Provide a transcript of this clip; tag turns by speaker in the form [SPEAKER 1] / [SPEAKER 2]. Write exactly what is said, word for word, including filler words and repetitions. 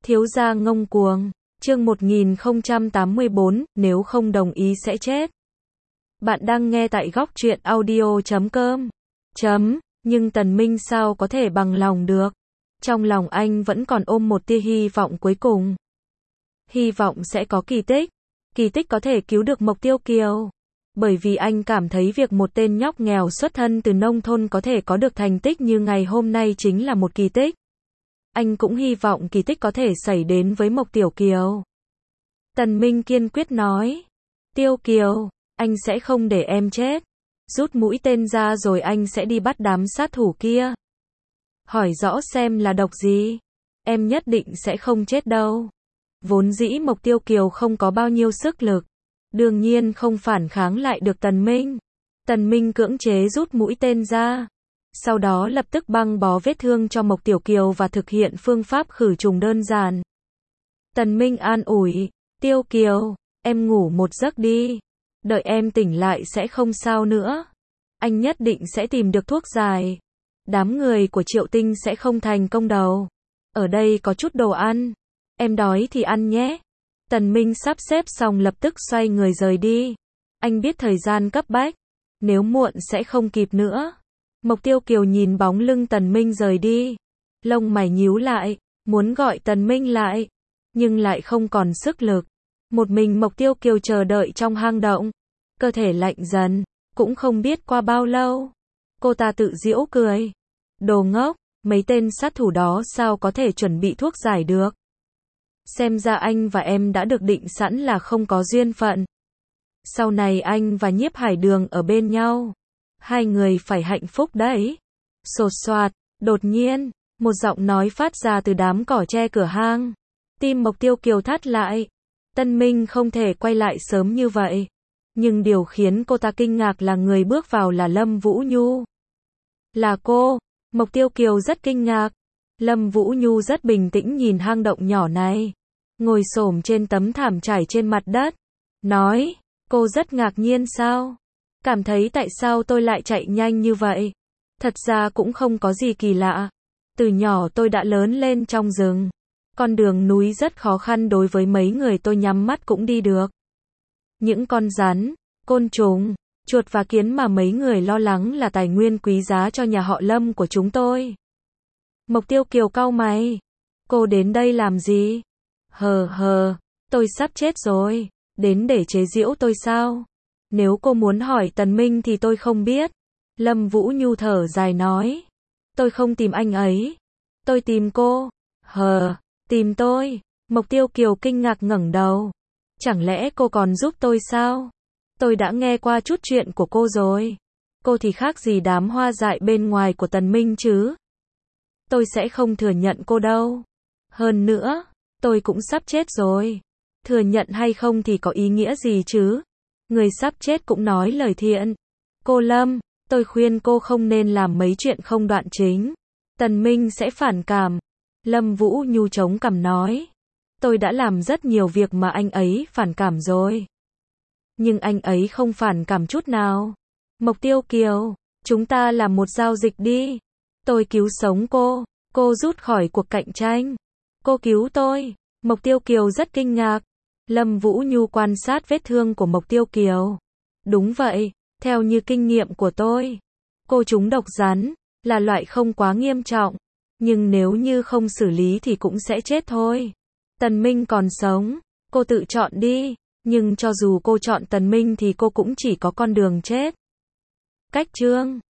[SPEAKER 1] Thiếu gia ngông cuồng. Chương một nghìn không trăm tám mươi bốn, nếu không đồng ý sẽ chết. Bạn đang nghe tại góc truyện audio chấm com. Chấm, nhưng Tần Minh sao có thể bằng lòng được. Trong lòng anh vẫn còn ôm một tia hy vọng cuối cùng. Hy vọng sẽ có kỳ tích. Kỳ tích có thể cứu được Mộc Tiêu Kiều. Bởi vì anh cảm thấy việc một tên nhóc nghèo xuất thân từ nông thôn có thể có được thành tích như ngày hôm nay chính là một kỳ tích. Anh cũng hy vọng kỳ tích có thể xảy đến với Mộc Tiểu Kiều. Tần Minh kiên quyết nói. Tiêu Kiều, anh sẽ không để em chết. Rút mũi tên ra rồi anh sẽ đi bắt đám sát thủ kia. Hỏi rõ xem là độc gì. Em nhất định sẽ không chết đâu. Vốn dĩ Mộc Tiêu Kiều không có bao nhiêu sức lực. Đương nhiên không phản kháng lại được Tần Minh. Tần Minh cưỡng chế rút mũi tên ra. Sau đó lập tức băng bó vết thương cho Mộc Tiểu Kiều và thực hiện phương pháp khử trùng đơn giản. Tần Minh an ủi. Tiêu Kiều, em ngủ một giấc đi. Đợi em tỉnh lại sẽ không sao nữa. Anh nhất định sẽ tìm được thuốc giải. Đám người của Triệu Tinh sẽ không thành công đâu. Ở đây có chút đồ ăn. Em đói thì ăn nhé. Tần Minh sắp xếp xong lập tức xoay người rời đi. Anh biết thời gian cấp bách. Nếu muộn sẽ không kịp nữa. Mộc Tiêu Kiều nhìn bóng lưng Tần Minh rời đi. Lông mày nhíu lại. Muốn gọi Tần Minh lại. Nhưng lại không còn sức lực. Một mình Mộc Tiêu Kiều chờ đợi trong hang động. Cơ thể lạnh dần. Cũng không biết qua bao lâu. Cô ta tự giễu cười. Đồ ngốc. Mấy tên sát thủ đó sao có thể chuẩn bị thuốc giải được. Xem ra anh và em đã được định sẵn là không có duyên phận. Sau này anh và Nhiếp Hải Đường ở bên nhau. Hai người phải hạnh phúc đấy. Sột soạt, đột nhiên, một giọng nói phát ra từ đám cỏ tre cửa hang. Tim Mộc Tiêu Kiều thắt lại. Tân Minh không thể quay lại sớm như vậy. Nhưng điều khiến cô ta kinh ngạc là người bước vào là Lâm Vũ Nhu. Là cô. Mộc Tiêu Kiều rất kinh ngạc. Lâm Vũ Nhu rất bình tĩnh nhìn hang động nhỏ này. Ngồi xổm trên tấm thảm trải trên mặt đất. Nói, cô rất ngạc nhiên sao? Cảm thấy tại sao tôi lại chạy nhanh như vậy? Thật ra cũng không có gì kỳ lạ. Từ nhỏ tôi đã lớn lên trong rừng. Con đường núi rất khó khăn đối với mấy người tôi nhắm mắt cũng đi được. Những con rắn, côn trùng, chuột và kiến mà mấy người lo lắng là tài nguyên quý giá cho nhà họ Lâm của chúng tôi. Mộc Tiêu Kiều cau mày. Cô đến đây làm gì? Hờ hờ, tôi sắp chết rồi. Đến để chế giễu tôi sao? Nếu cô muốn hỏi Tần Minh thì tôi không biết. Lâm Vũ Nhu thở dài nói. Tôi không tìm anh ấy. Tôi tìm cô. Hờ, tìm tôi. Mộc Tiêu Kiều kinh ngạc ngẩng đầu. Chẳng lẽ cô còn giúp tôi sao? Tôi đã nghe qua chút chuyện của cô rồi. Cô thì khác gì đám hoa dại bên ngoài của Tần Minh chứ? Tôi sẽ không thừa nhận cô đâu. Hơn nữa, tôi cũng sắp chết rồi. Thừa nhận hay không thì có ý nghĩa gì chứ? Người sắp chết cũng nói lời thiện. Cô Lâm, tôi khuyên cô không nên làm mấy chuyện không đoạn chính. Tần Minh sẽ phản cảm. Lâm Vũ Nhu chống cằm nói. Tôi đã làm rất nhiều việc mà anh ấy phản cảm rồi. Nhưng anh ấy không phản cảm chút nào. Mộc Tiêu Kiều, chúng ta làm một giao dịch đi. Tôi cứu sống cô. Cô rút khỏi cuộc cạnh tranh. Cô cứu tôi. Mộc Tiêu Kiều rất kinh ngạc. Lâm Vũ Nhu quan sát vết thương của Mộc Tiêu Kiều. Đúng vậy, theo như kinh nghiệm của tôi. Cô trúng độc rắn, là loại không quá nghiêm trọng. Nhưng nếu như không xử lý thì cũng sẽ chết thôi. Tần Minh còn sống. Cô tự chọn đi. Nhưng cho dù cô chọn Tần Minh thì cô cũng chỉ có con đường chết. Cách chương